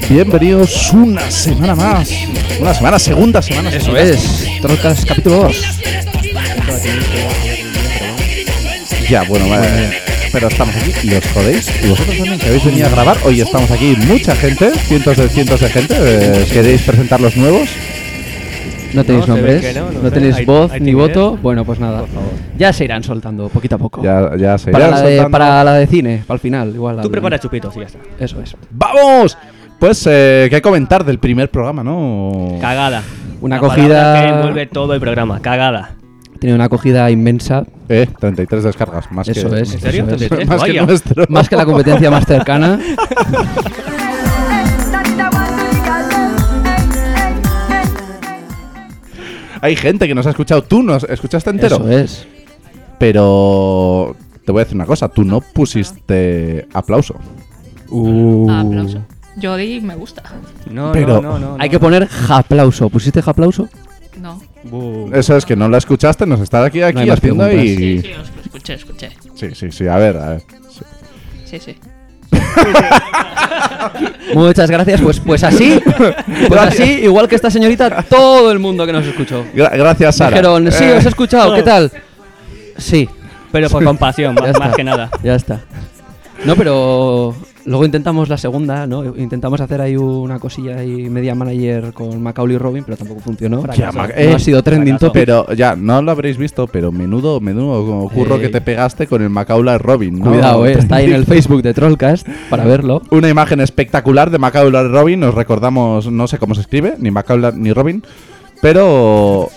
Bienvenidos una semana más. Segunda semana. Eso es, Trollcast capítulo 2. Ya, bueno, vale. Pero estamos aquí y os jodéis. Y vosotros también que habéis venido a grabar. Hoy estamos aquí mucha gente, cientos de gente. ¿Queréis presentar los nuevos? No tenéis nombres, no tenéis voz hay ni voto. Bueno, pues nada, ya se irán soltando poquito a poco. Ya se para, irán soltando. Para la de cine, para el final, igual. Tú prepara chupitos y ya está. Eso es. ¡Vamos! Pues, ¿qué comentar del primer programa, no? Cagada. Una La acogida palabra que envuelve todo el programa. Cagada. Tiene una acogida inmensa. 33 descargas, más Eso que... es. ¿En serio? eso es. 33? Más que Vaya. nuestro. Más que la competencia más cercana. Hay gente que nos ha escuchado. ¿Tú nos escuchaste entero? Eso es. Pero te voy a decir una cosa. Tú no pusiste aplauso. Aplauso. Yo di me gusta. No, Pero no. Hay que poner japlauso. ¿Pusiste japlauso? No. Eso es que no la escuchaste. Nos está aquí No hay más haciendo preguntas. y... Sí, os escuché. Sí. A ver. Sí. Muchas gracias. Pues así. Pues así, igual que esta señorita, todo el mundo que nos escuchó. Gracias, Sara. Dijeron, sí, os he escuchado, ¿qué tal? Sí. Pero por compasión, Ya más está. que nada. Ya está. No, pero luego intentamos la segunda, ¿no? Intentamos hacer ahí una cosilla ahí media manager con Macaulay Robin, pero tampoco funcionó. Ya, No ha sido trending fracaso. topic. Pero ya, no lo habréis visto, pero menudo curro que te pegaste con el Macaulay Robin, ¿no? Cuidado, está ahí en el Facebook de Trollcast para verlo. Una imagen espectacular de Macaulay Robin. Os recordamos, no sé cómo se escribe, ni Macaulay ni Robin. Pero...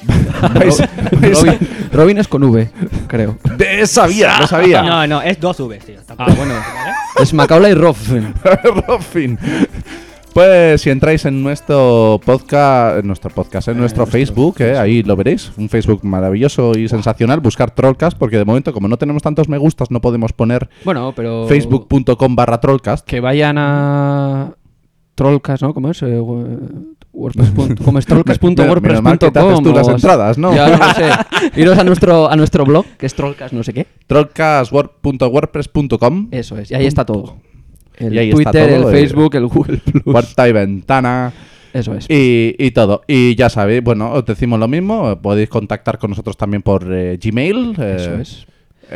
Robin es con V, creo. Sabía. No, es 2 V, tío. Bueno. Es Macaulay Robin. Robin. Pues si entráis en nuestro podcast, en nuestro Facebook, ahí lo veréis. Un Facebook maravilloso y sensacional. Buscar Trollcast, porque de momento, como no tenemos tantos me gustas, no podemos poner Bueno, pero... facebook.com/Trollcast. Que vayan a... Trollcast, ¿no? ¿Cómo es? ¿Cómo es? Trollcast.wordpress.com. Menos mal que te haces tú las entradas, ¿no? Ya, no sé. Iros a nuestro blog, que es Trollcast no sé qué. Trollcast.wordpress.com. Eso es, y ahí está todo. El Y ahí está Twitter, todo, el Facebook, el Google Plus. Puerta y ventana. Eso es. Y todo. Y ya sabéis, bueno, os decimos lo mismo. Podéis contactar con nosotros también por Gmail. Eso es.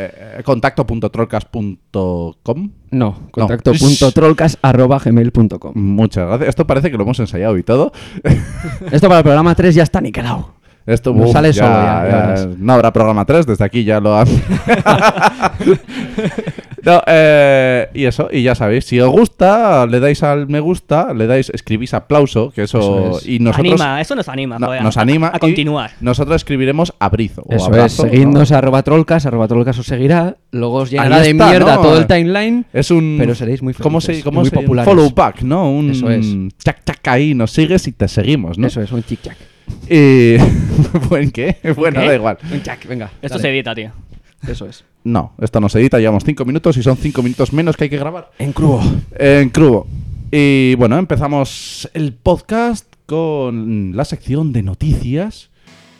Contacto.trollcast.com. No, contacto.trollcast@gmail.com. Muchas gracias. Esto parece que lo hemos ensayado y todo. Esto para el programa 3 ya está niquelado. Esto Nos sale solo ya verás. no habrá programa 3, desde aquí ya lo han... No, y eso, y ya sabéis, si os gusta, le dais al me gusta, escribís aplauso, que eso es. y nosotros Eso nos anima, no, joder, nos anima a continuar. y nosotros escribiremos abrizo o Eso abrazo, es, seguidnos ¿no? @trollcast os seguirá, luego os llenará Ahí de está, mierda ¿no? todo el timeline, Es un pero seréis muy ¿cómo felices se y muy un populares. follow back, ¿no? Un Eso es. chac chac ahí nos sigues y te seguimos, ¿no? Eso es, un chic-chac. Y ¿buen qué? Bueno, ¿Qué? da igual. Un chac, venga. Esto dale. se edita, tío. Eso es. No, esto no se edita, llevamos 5 minutos y son 5 minutos menos que hay que grabar. En crudo. En crudo. Y bueno, empezamos el podcast con la sección de noticias.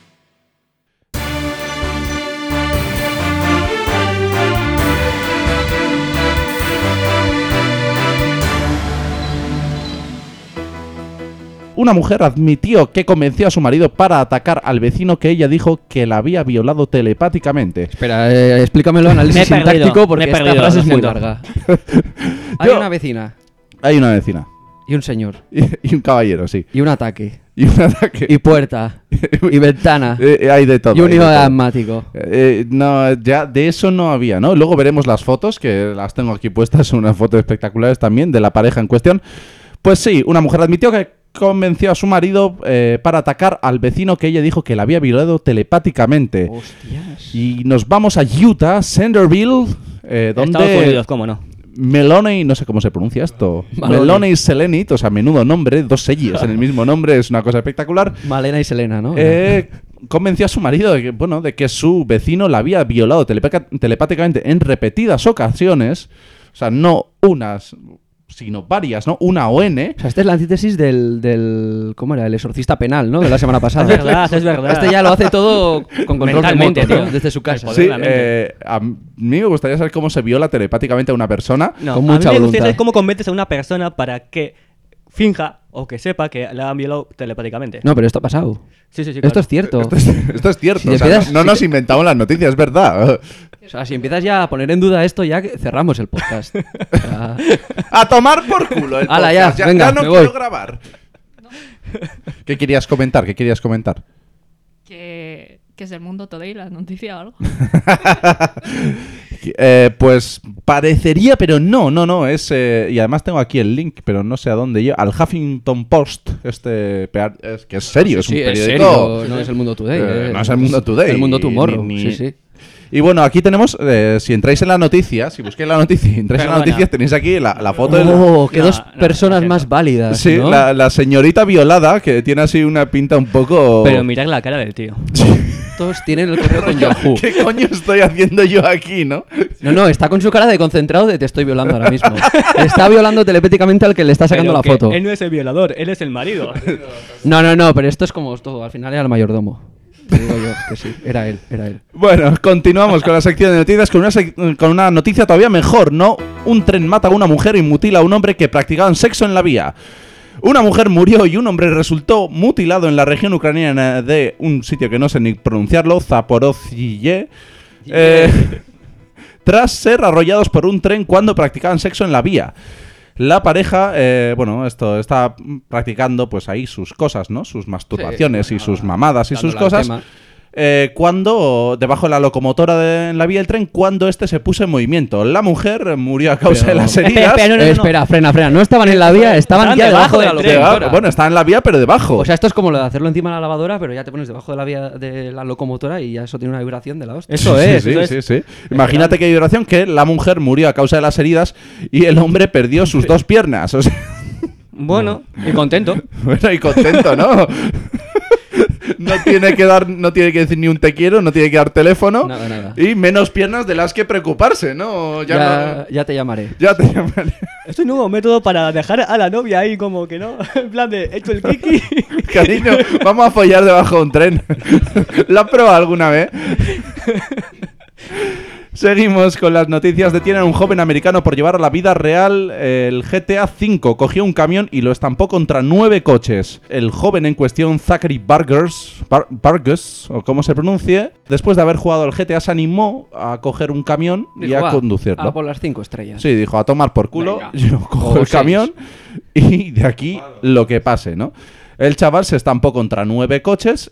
Una mujer admitió que convenció a su marido para atacar al vecino que ella dijo que la había violado telepáticamente. Espera, explícamelo, análisis Me he perdido, sintáctico, porque me he esta perdido, frase lo es muy siento. larga. Hay Yo- una vecina Hay una vecina y un señor y un caballero, sí. y un ataque Y un ataque. y puerta y ventana Hay de todo. y un hay de hijo todo. asmático. No, ya de eso no había, ¿no? Luego veremos las fotos, que las tengo aquí puestas, unas fotos espectaculares también de la pareja en cuestión. Pues sí, una mujer admitió que convenció a su marido para atacar al vecino que ella dijo que la había violado telepáticamente. Hostias. Y nos vamos a Utah, Centerville, Estados donde Unidos, ¿cómo no? Melone, no sé cómo se pronuncia esto. Maloney. Melone y Selenit, o sea, menudo nombre, 2 sellos en el mismo nombre, es una cosa espectacular. Malena y Selena, ¿no? Convenció a su marido de que, bueno, de que su vecino la había violado telepáticamente en repetidas ocasiones. O sea, no unas, sino varias, ¿no? Una ON. O sea, esta es la antítesis del ¿cómo era? El exorcista penal, ¿no? De la semana pasada. Es verdad. Este ya lo hace todo con control Mentalmente, remoto, ¿no? tío. Desde su casa. Joder, Sí, la mente. a mí me gustaría saber cómo se viola telepáticamente a una persona. No, con a mí mucha me voluntad. gustaría saber cómo convences a una persona para que finja o que sepa que le han violado telepáticamente. No, pero esto ha pasado. Sí, sí, sí. Esto claro. es cierto. Esto es cierto. Si te O sea, quedas- no si nos te- inventamos las noticias, es verdad. O sea, si empiezas ya a poner en duda esto, ya que cerramos el podcast. O sea, A tomar por culo el Hala, ya, podcast. venga, no me quiero voy. grabar. ¿Qué querías comentar? ¿Qué querías comentar? Que es del Mundo Today la noticia o algo. Pues parecería, pero no. Es, y además tengo aquí el link, pero no sé a dónde yo. Al Huffington Post. Es que es serio, es un sí, periódico. serio, no es el Mundo Today. No es el Mundo Today. El Mundo Tomorrow. Ni- Sí, sí. Y bueno, aquí tenemos, si entráis en la noticia, si busquáis la noticia y entráis en la Perdona. noticia, tenéis aquí la foto de Oh, que No, dos no, personas no, más no. válidas. Sí, ¿no? la señorita violada, que tiene así una pinta un poco... Pero mirad la cara del tío. Todos tienen el correo con Yahoo. ¿Qué coño estoy haciendo yo aquí, no? No, está con su cara de concentrado de te estoy violando ahora mismo. Está violando telepáticamente al que le está sacando Pero la que foto. Él no es el violador, él es el marido. No, pero esto es como todo. Al final era el mayordomo. Te digo yo que sí, era él. Bueno, continuamos con la sección de noticias con una noticia todavía mejor, ¿no? Un tren mata a una mujer y mutila a un hombre que practicaban sexo en la vía. Una mujer murió y un hombre resultó mutilado en la región ucraniana de un sitio que no sé ni pronunciarlo, Zaporozhye, tras ser arrollados por un tren cuando practicaban sexo en la vía. La pareja, esto está practicando pues ahí sus cosas, ¿no? Sus masturbaciones y sus mamadas y sus dándole al cosas. tema. Cuando, debajo de la locomotora en la vía del tren, cuando este se puso en movimiento. La mujer murió a causa Pero- de las heridas. Espera, no. Espera, frena. No estaban en la vía, estaban ya debajo de la del tren. locomotora. Bueno, está en la vía, pero debajo. O sea, esto es como lo de hacerlo encima de la lavadora, pero ya te pones debajo de la vía de la locomotora y ya eso tiene una vibración de la hostia. Eso es, Sí, eso sí, es. sí. Imagínate qué vibración que la mujer murió a causa de las heridas y el hombre perdió sus dos piernas. O sea, Bueno, y contento. bueno, y contento, ¿no? No tiene que decir ni un te quiero, no tiene que dar teléfono. Nada. Y menos piernas de las que preocuparse, ¿no? Ya te llamaré. Ya te llamaré. Es un nuevo método para dejar a la novia ahí como que no. En plan de, hecho el kiki. Cariño, vamos a follar debajo de un tren. ¿Lo has probado alguna vez? Seguimos con las noticias. Detienen a un joven americano por llevar a la vida real el GTA V. Cogió un camión y lo estampó contra 9 coches. El joven en cuestión, Zachary Burgess, o como se pronuncie, después de haber jugado al GTA, se animó a coger un camión y Dijo, a "Va, conducirlo. a por las 5 estrellas. Sí, dijo, a tomar por culo, Venga. yo cojo O el 6. camión y de aquí lo que pase, ¿no? El chaval se estampó contra 9 coches,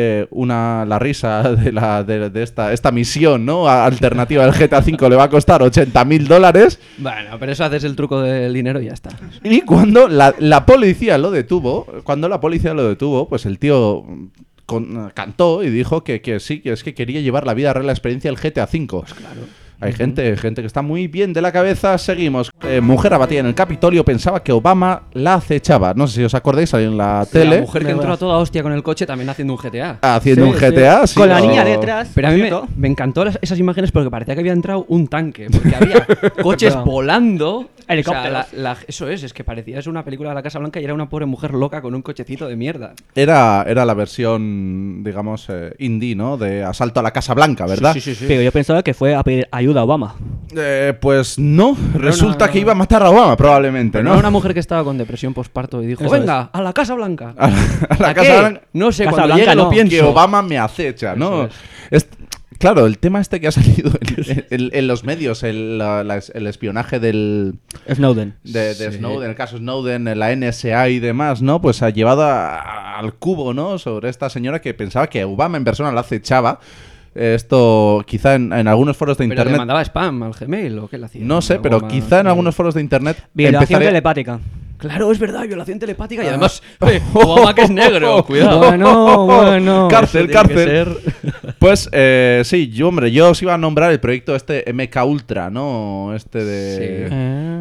la risa de esta misión, ¿no? Alternativa del GTA V le va a costar $80.000 Bueno, pero eso haces el truco del dinero y ya está. y cuando la policía lo detuvo, pues el tío cantó y dijo que sí, que es que quería llevar la vida real la experiencia del GTA V. Pues claro. Hay gente que está muy bien de la cabeza. Seguimos. Mujer abatida en el Capitolio pensaba que Obama la acechaba. No sé si os acordáis, ahí en la tele. La mujer que entró a toda hostia con el coche también haciendo un GTA. Haciendo Sí, un GTA, sí. Con la o- niña detrás. Pero a mí ¿cierto? me encantó esas imágenes porque parecía que había entrado un tanque. Porque había coches No. volando. Helicópteros. O sea, eso es que parecía una película de la Casa Blanca y era una pobre mujer loca con un cochecito de mierda. Era la versión, digamos, indie, ¿no? De Asalto a la Casa Blanca, ¿verdad? Sí. Pero yo pensaba que fue a pedir ayuda a Obama. Pues no. Resulta una- que iba a matar a Obama, probablemente, Pero ¿no? no era una mujer que estaba con depresión postparto y dijo, Eso venga, a la Casa Blanca. A la ¿A Casa qué? Blanca. No sé, Casa cuando Blanca llegue lo no, pienso. Que Obama me acecha, ¿no? Eso Claro, el tema este que ha salido en los medios, el espionaje de Snowden. Snowden, el caso Snowden, la NSA y demás, ¿no? Pues ha llevado al cubo, ¿no? Sobre esta señora que pensaba que Obama en persona la acechaba. Esto quizá en algunos foros de Pero le internet... mandaba spam al Gmail o qué le hacía. No sé, pero Obama- quizá en algunos foros de internet Violación empezaría... telepática. Claro, es verdad, violación telepática y además Obama que es negro, cuidado. Bueno. Cárcel, Eso tiene que cárcel. Pues sí, yo os iba a nombrar el proyecto este MK Ultra, ¿no? Este de...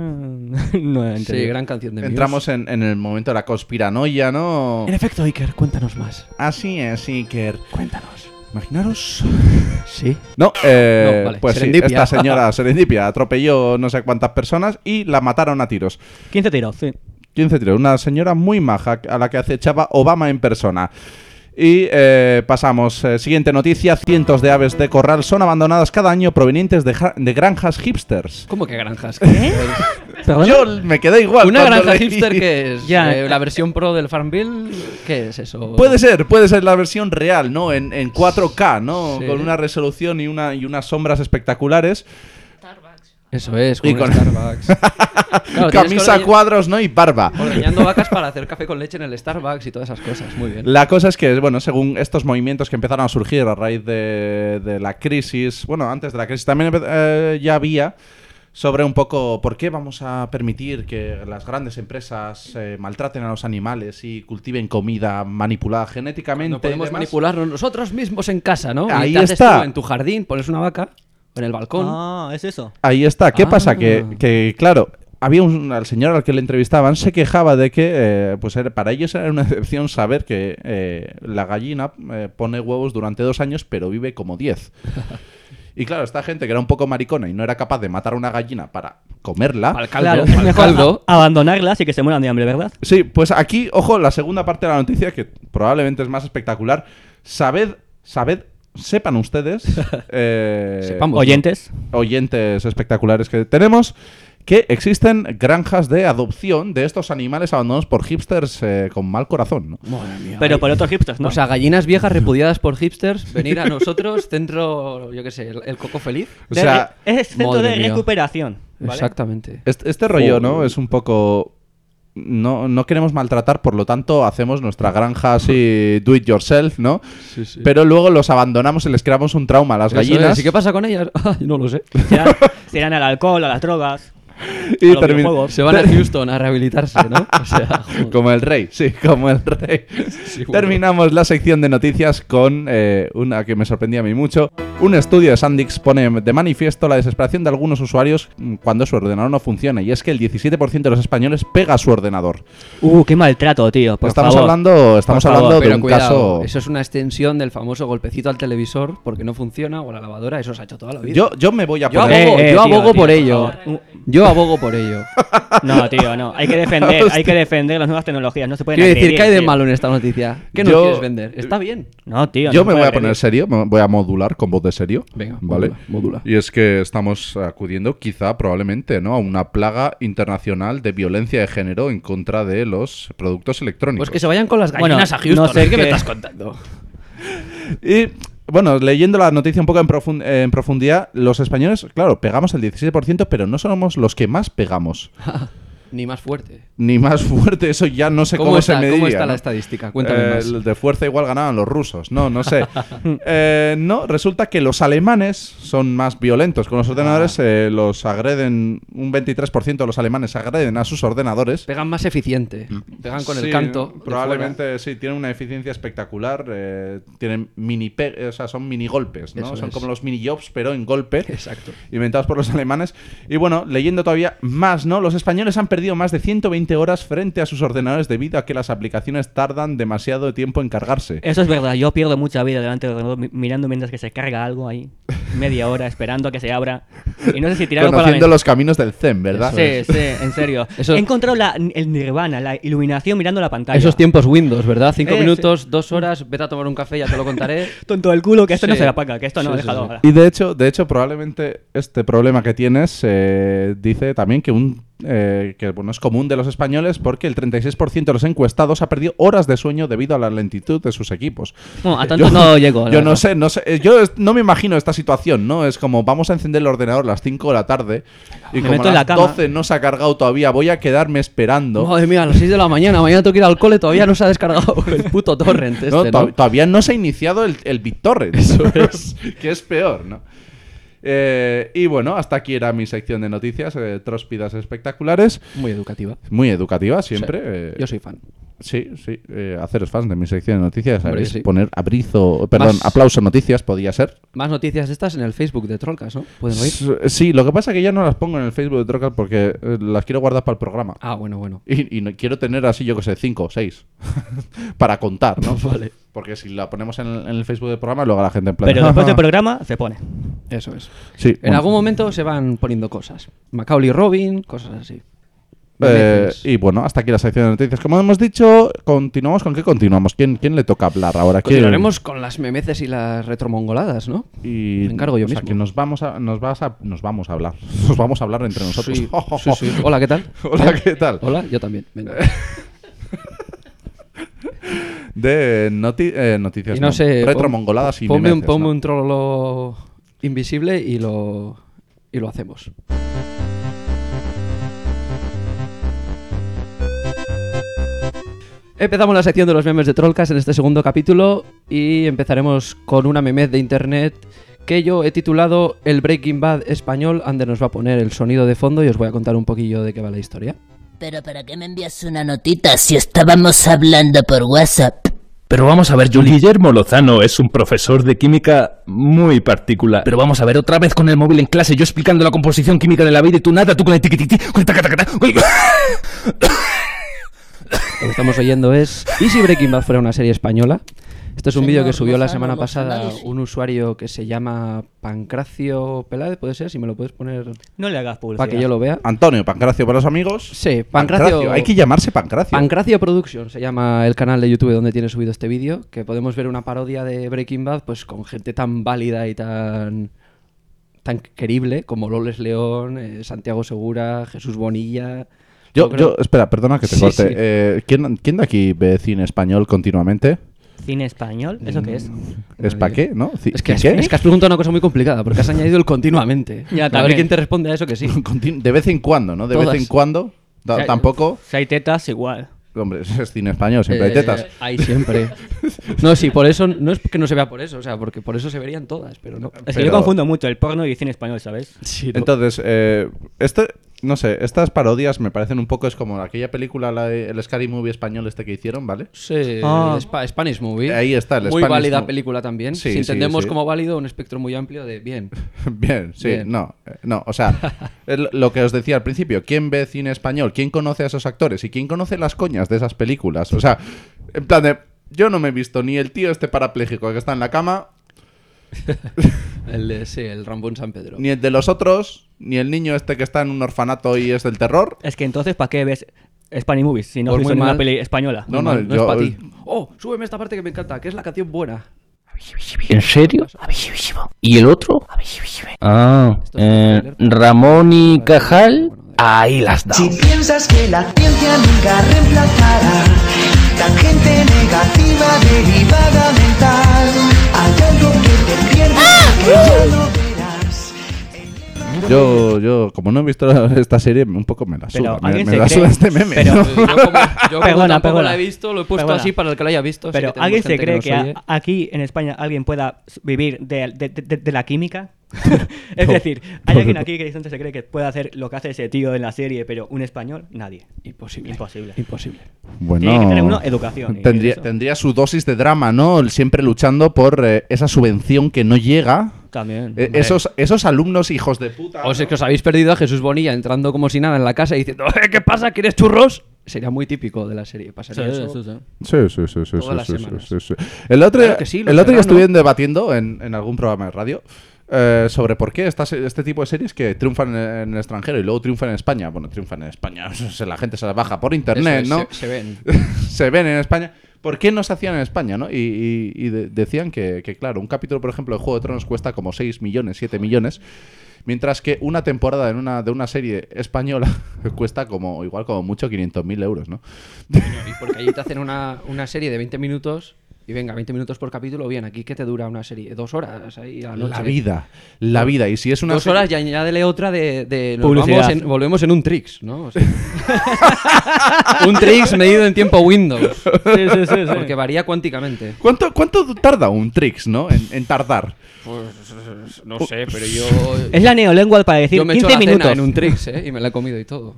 No he Sí, entendido. gran canción de Muse. Entramos en el momento de la conspiranoia, ¿no? En efecto, Iker, cuéntanos más. Así es, Iker. Cuéntanos. Imaginaros... Sí. No, vale, pues sí, Serendipia. esta señora Serendipia atropelló no sé cuántas personas y la mataron a tiros. 15 tiros, sí. 15 tiros. Una señora muy maja a la que acechaba Obama en persona. Y pasamos. Siguiente noticia. Cientos de aves de corral son abandonadas cada año provenientes de granjas hipsters. ¿Cómo que granjas? ¿Qué? Yo me quedé igual. ¿Una cuando granja leí. hipster que es? Ya. ¿La versión pro del Farmville? ¿Qué es eso? Puede ser la versión real, ¿no? En 4K, ¿no? Sí. Con una resolución y unas sombras espectaculares. Eso es, Y con con- Starbucks. Claro, tienes que Camisa, cuadros, ¿no? Y barba. ordeñando vacas para hacer café con leche en el Starbucks y todas esas cosas. Muy bien. La cosa es que, bueno, según estos movimientos que empezaron a surgir a raíz de la crisis, bueno, antes de la crisis también ya había sobre un poco por qué vamos a permitir que las grandes empresas maltraten a los animales y cultiven comida manipulada genéticamente. No podemos y demás. manipularnos nosotros mismos en casa, ¿no? Ahí Y te haces está. tú en tu jardín, pones una vaca en el balcón. Ah, es eso. Ahí está. ¿Qué Ah. pasa? Que, claro, había al señor al que le entrevistaban, se quejaba de que pues para ellos era una excepción saber que la gallina pone huevos durante 2 años, pero vive como 10. Y claro, esta gente que era un poco maricona y no era capaz de matar a una gallina para comerla. Para el caldo, Claro, para es el mejor caldo. abandonarlas y que se mueran de hambre, ¿verdad? Sí, pues aquí, ojo, la segunda parte de la noticia, que probablemente es más espectacular. Sepan ustedes, Sepamos. Oyentes. oyentes espectaculares que tenemos, que existen granjas de adopción de estos animales abandonados por hipsters con mal corazón, ¿no? Madre mía. Pero por otros hipsters, ¿no? O sea, gallinas viejas repudiadas por hipsters, venir a nosotros, centro, yo qué sé, el Coco Feliz. O sea, es centro madre de mía. recuperación. ¿vale? Exactamente. este rollo, ¿no? Joder. Es un poco... No queremos maltratar, por lo tanto hacemos nuestra granja así do it yourself, ¿no? Sí, sí. Pero luego los abandonamos y les creamos un trauma a las gallinas. ¿Y qué pasa con ellas? Ay, no lo sé. Se irán al alcohol, a las drogas. Y a los termina- videojuegos. Se van a Houston a rehabilitarse, ¿no? O sea, joder. Como el rey, sí, como el rey. Sí, bueno. Terminamos la sección de noticias con una que me sorprendía a mí mucho. Un estudio de Sandix pone de manifiesto la desesperación de algunos usuarios cuando su ordenador no funciona. Y es que el 17% de los españoles pega a su ordenador. Qué maltrato, tío. Por Estamos favor. hablando Por favor, hablando de Pero un cuidado, caso... eso es una extensión del famoso golpecito al televisor porque no funciona o a la lavadora, eso se ha hecho toda la vida. Yo me voy a Yo poner... abogo, yo tío, abogo tío, por por ello. favor. Yo abogo por ello. No, tío, no. Hay que defender las nuevas tecnologías. No se pueden Quiero decir, agredir, ¿qué hay de tío. malo en esta noticia? ¿Qué nos Yo- quieres vender? Está bien. No, tío. Yo no me se voy puede a poner agredir. serio, me voy a modular con voz de serio. Venga, ¿vale? modula. Y es que estamos acudiendo quizá probablemente, ¿no?, a una plaga internacional de violencia de género en contra de los productos electrónicos. Pues que se vayan con las Bueno, gallinas a Houston. no sé ¿Qué me qué- estás contando? Y bueno, leyendo la noticia un poco en profundidad, los españoles, claro, pegamos el 17%, pero no somos los que más pegamos. Ni más fuerte. Ni más fuerte, eso ya no sé cómo se mediría. ¿Cómo está ¿no? la estadística? Cuéntame más. El de fuerza igual ganaban los rusos. No sé. No, resulta que los alemanes son más violentos con los ordenadores. Los agreden, un 23% de los alemanes agreden a sus ordenadores. Pegan más eficiente. Pegan con Sí, el canto. de Probablemente sí, tienen una eficiencia espectacular. Tienen o sea, son mini golpes, ¿no? Eso Son es. como los mini jobs, pero en golpe. fuera. Exacto. Inventados por los alemanes. Y bueno, leyendo todavía más, ¿no? Los españoles han perdido más de 120 horas frente a sus ordenadores debido a que las aplicaciones tardan demasiado tiempo en cargarse. Eso es verdad. Yo pierdo mucha vida delante del ordenador mirando mientras que se carga algo ahí. Media hora esperando a que se abra. Y no sé si tirarlo por la Conociendo ventana. los caminos del Zen, ¿verdad? Sí, sí, en serio. Eso- He encontrado el nirvana, la iluminación mirando la pantalla. Esos tiempos Windows, ¿verdad? 5 Sí. minutos, 2 horas, vete a tomar un café, ya te lo contaré. Tonto del culo, que esto no Sí. se apaga, que esto no, Sí, sí, déjalo. sí. ahora. Y de hecho, probablemente este problema que tienes dice también que que bueno, es común de los españoles porque el 36% de los encuestados ha perdido horas de sueño debido a la lentitud de sus equipos. Bueno, a tanto Yo- no llego. la Yo no verdad. sé, yo no me imagino esta situación, ¿no? Es como vamos a encender el ordenador a las 5 de la tarde y Me como meto a en la las cama. 12 no se ha cargado todavía, voy a quedarme esperando. Madre mía, a las 6 de la mañana, mañana tengo que ir al cole, todavía no se ha descargado el puto torrent No, este, ¿no? Todavía no se ha iniciado el BitTorrent. Eso es. Que es peor, ¿no? Y bueno, hasta aquí era mi sección de noticias, tróspidas espectaculares. Muy educativa. Muy educativa siempre. Sí, yo soy fan. Sí, sí. Haceros fans de mi sección de noticias. Hombre, ¿Sabéis? sí. Poner perdón, Más- aplauso noticias podía ser. Más noticias de estas en el Facebook de Trollcast, ¿no? ¿Pueden oír? Sí, lo que pasa es que ya no las pongo en el Facebook de Trocal porque las quiero guardar para el programa. Ah, bueno. Y no quiero tener así, yo que sé, 5 o 6 para contar, ¿no? Vale. Porque si la ponemos en el Facebook del programa, luego la gente en plan... Pero después del programa se pone. Eso es. Sí, En bueno. algún momento se van poniendo cosas. Macaulay Robin, cosas así. Y bueno, hasta aquí la sección de noticias. Como hemos dicho, continuamos. ¿Con qué continuamos? ¿Quién le toca hablar ahora? Continuaremos con las memeces y las retromongoladas, ¿no? Y me encargo yo o sea, mismo. que nos vamos a hablar. Nos vamos a hablar entre nosotros. Sí. Hola, ¿qué tal? Hola, ¿qué tal? Hola, yo también. Venga. De noticias. Y no sé, retromongoladas y ponme memeces, ¿no? un trololo invisible y lo hacemos. Empezamos la sección de los memes de Trollcast en este segundo capítulo y empezaremos con una memez de internet que yo he titulado El Breaking Bad español. Ander nos va a poner el sonido de fondo y os voy a contar un poquillo de qué va la historia. Pero ¿para qué me envías una notita si estábamos hablando por WhatsApp? Pero vamos a ver, Juli. Guillermo Lozano es un profesor de química muy particular. Pero vamos a ver, otra vez con el móvil en clase, yo explicando la composición química de la vida y tú nada, tú con el tiquititi, con el tacatacata. Lo que estamos oyendo es ¿y si Breaking Bad fuera una serie española? Este es un vídeo que subió la Lozano, semana Lozano, pasada sí. un usuario que se llama Pancracio Peláez, ¿puede ser? Si me lo puedes poner No le hagas publicidad. para que yo lo vea. Antonio Pancracio para los amigos. Sí, Pancracio. Hay que llamarse Pancracio. Pancracio Production se llama el canal de YouTube donde tiene subido este vídeo, que podemos ver una parodia de Breaking Bad pues con gente tan válida y tan querible como Loles León, Santiago Segura, Jesús Bonilla. Espera, perdona que te Sí, corte. sí. ¿Quién de aquí ve cine español continuamente? ¿Cine español? ¿Eso qué es? ¿Es para qué? ¿No? Es que ¿Qué? has preguntado una cosa muy complicada, porque has añadido el continuamente. Ya, A ver también. quién te responde a eso que sí. De vez en cuando, ¿no? De Todas. vez en cuando. Si hay- Tampoco. Si hay tetas, igual. Hombre, es cine español, siempre hay tetas. Hay siempre. No, sí, por eso, no es que no se vea por eso, o sea, porque por eso se verían todas, pero no. Es que yo confundo mucho el porno y el cine español, ¿sabes? Sí, no. Entonces, no sé, estas parodias me parecen un poco, es como aquella película, el Scary Movie español que hicieron, ¿vale? Sí, Ah. Spanish Movie. Ahí está, el Muy Spanish válida Mo- película también. Sí, si sí, entendemos sí. como válido, un espectro muy amplio de bien. Bien, sí, Bien. no, o sea, es lo que os decía al principio, ¿quién ve cine español? ¿Quién conoce a esos actores? ¿Y quién conoce las coñas de esas películas? O sea, en plan de, yo no me he visto ni el tío este parapléjico que está en la cama, El Rambo en San Pedro. ni el de los otros, ni el niño este que está en un orfanato y es del terror. Es que entonces, ¿para qué ves Spanish Movies si no Pues fuese muy una mal. peli española? No, No, no, no es para ti. Oh, súbeme esta parte que me encanta, que es la canción buena. ¿En serio? ¿Y el otro? Ah, Ramón y Cajal. Ahí las da. Si piensas que la ciencia nunca reemplazará tangente negativa derivada mental, hay algo que te pierdes que ya lo verás. Yo, como no he visto esta serie, un poco me la Pero suda. Me alguien se la cree- suda este meme. pero- ¿no? Yo como Perdona, tampoco perdona. la he visto, lo he puesto Perdona. así para el que la haya visto. Pero sí que tenemos ¿alguien se gente cree que nos oye. aquí en España alguien pueda vivir de la química? Es decir, ¿hay alguien aquí que se cree que puede hacer lo que hace ese tío en la serie, pero un español? Nadie. Imposible. Imposible. Imposible. Bueno, Tiene que tener uno educación. y eso tendría su dosis de drama, ¿no? Siempre luchando por esa subvención que no llega. También. Esos alumnos hijos de puta. O si es que os habéis perdido a Jesús Bonilla entrando como si nada en la casa y diciendo ¿qué pasa? ¿Quieres churros? Sería muy típico de la serie. Pasaría eso. Sí. Todas las semanas. Sí. El otro Claro que sí, los día serranos. estuvieron debatiendo en algún programa de radio sobre por qué este tipo de series que triunfan en el extranjero y luego triunfan en España. Bueno, triunfan en España. La gente se las baja por internet, Eso es, ¿no? se ven. Se ven en España. ¿Por qué no se hacían en España, no? Y decían que, claro, un capítulo, por ejemplo, de Juego de Tronos cuesta como 6 millones, 7 millones, mientras que una temporada de una serie española cuesta igual como mucho 500.000 euros, ¿no? Y porque allí te hacen una serie de 20 minutos y venga, 20 minutos por capítulo. Bien, aquí ¿qué te dura una serie? 2 horas ahí a la noche. La vida. Y si es una 2 horas y añádele otra de nos Publicidad. volvemos en un Trix, ¿no? O sea, un Trix medido en tiempo Windows. Sí. Porque varía cuánticamente. ¿Cuánto tarda un Trix, no? En tardar. Pues no sé, pero yo... Es la neolengua para decir Yo me he hecho 15 la cena minutos. en un Trix, ¿eh? Y me la he comido y todo.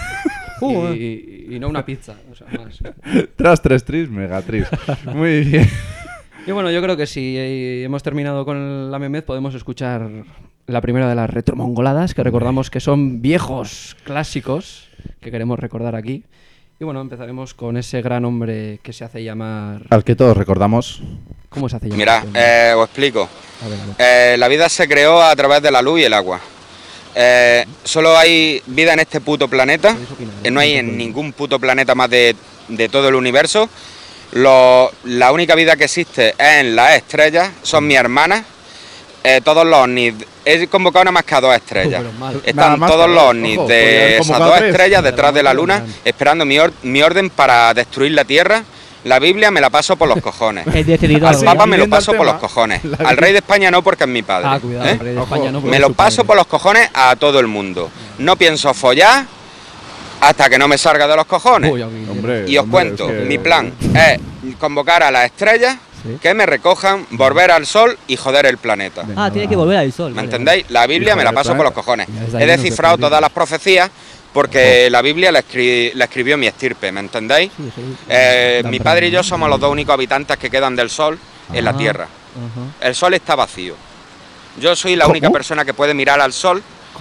Y no una pizza, o sea, más. Tras 3 Trix, Megatrix. Muy bien. Y bueno, yo creo que si hemos terminado con la memez, podemos escuchar la primera de las retromongoladas, que recordamos que son viejos clásicos que queremos recordar aquí. Y bueno, empezaremos con ese gran hombre que se hace llamar... Al que todos recordamos. ¿Cómo se hace llamar? Mirad, este hombre? os explico. A ver. La vida se creó a través de la luz y el agua. Solo hay vida en este puto planeta, no hay en ningún puto planeta más de todo el universo. La única vida que existe es en las estrellas, son mis hermanas. Todos los ovnis, he convocado nada más que a 2 estrellas. Están todos los ovnis de esas 2 estrellas detrás de la luna, esperando mi orden para destruir la Tierra. La Biblia me la paso por los cojones. Al Papa me lo paso por los cojones. Al rey de España no, porque es mi padre. Ah, cuidado, el rey de España no. Me lo paso por los cojones a todo el mundo. No pienso follar hasta que no me salga de los cojones. Y os cuento, mi plan es convocar a las estrellas, que me recojan, volver al sol y joder el planeta. Tiene que volver al sol. ¿Me entendéis? La Biblia me la paso por los cojones. He descifrado todas las profecías porque la Biblia la escribió mi estirpe, ¿me entendéis? Mi padre y yo somos los 2 únicos habitantes que quedan del sol en la Tierra. El sol está vacío. Yo soy la única persona que puede mirar al sol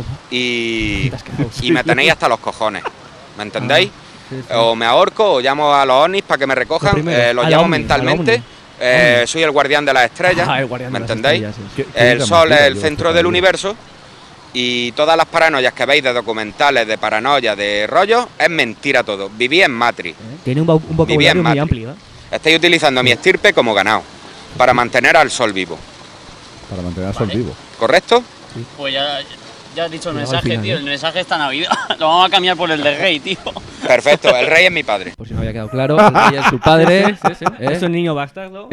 y me tenéis hasta los cojones, ¿me entendéis? O me ahorco o llamo a los ovnis para que me recojan, los llamo mentalmente. Soy el guardián de las estrellas, ¿me entendéis? El sol es el centro del universo y todas las paranoias que veis de documentales, de paranoia, de rollo, es mentira todo. Viví en Matrix. Tiene un vocabulario muy amplio. Estáis utilizando a mi estirpe como ganado para mantener al sol vivo. Para mantener al sol vivo. ¿Correcto? Sí. Pues ya has dicho el mensaje, tío. El mensaje está Navidad. Lo vamos a cambiar por el del rey, tío. Perfecto, el rey es mi padre. Por si no había quedado claro, el rey es su padre. Es un niño bastardo.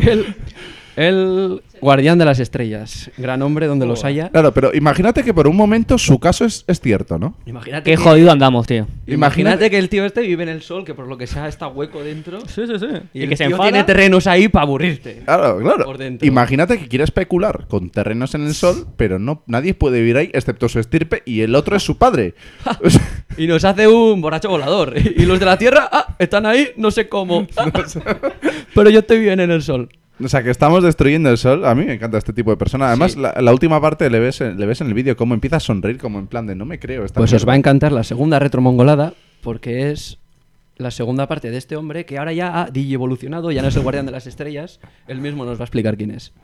El guardián de las estrellas. Gran hombre donde los haya. Claro, pero imagínate que por un momento su caso es cierto, ¿no? Imagínate Qué jodido andamos, tío. Imagínate que el tío este vive en el sol, que por lo que sea está hueco dentro. Sí. Y que el tío tiene terrenos ahí para aburrirte. Claro. Por dentro. Imagínate que quiere especular con terrenos en el sol, pero nadie puede vivir ahí excepto su estirpe y el otro es su padre. Y nos hace un borracho volador. Y los de la Tierra, están ahí, no sé cómo. Pero yo estoy bien en el sol. O sea, que estamos destruyendo el sol. A mí me encanta este tipo de persona. Además, la última parte le ves en el vídeo cómo empieza a sonreír, como en plan de no me creo. Pues os va a encantar la segunda retromongolada, porque es la segunda parte de este hombre que ahora ya ha digievolucionado, ya no es el guardián de las estrellas. Él mismo nos va a explicar quién es.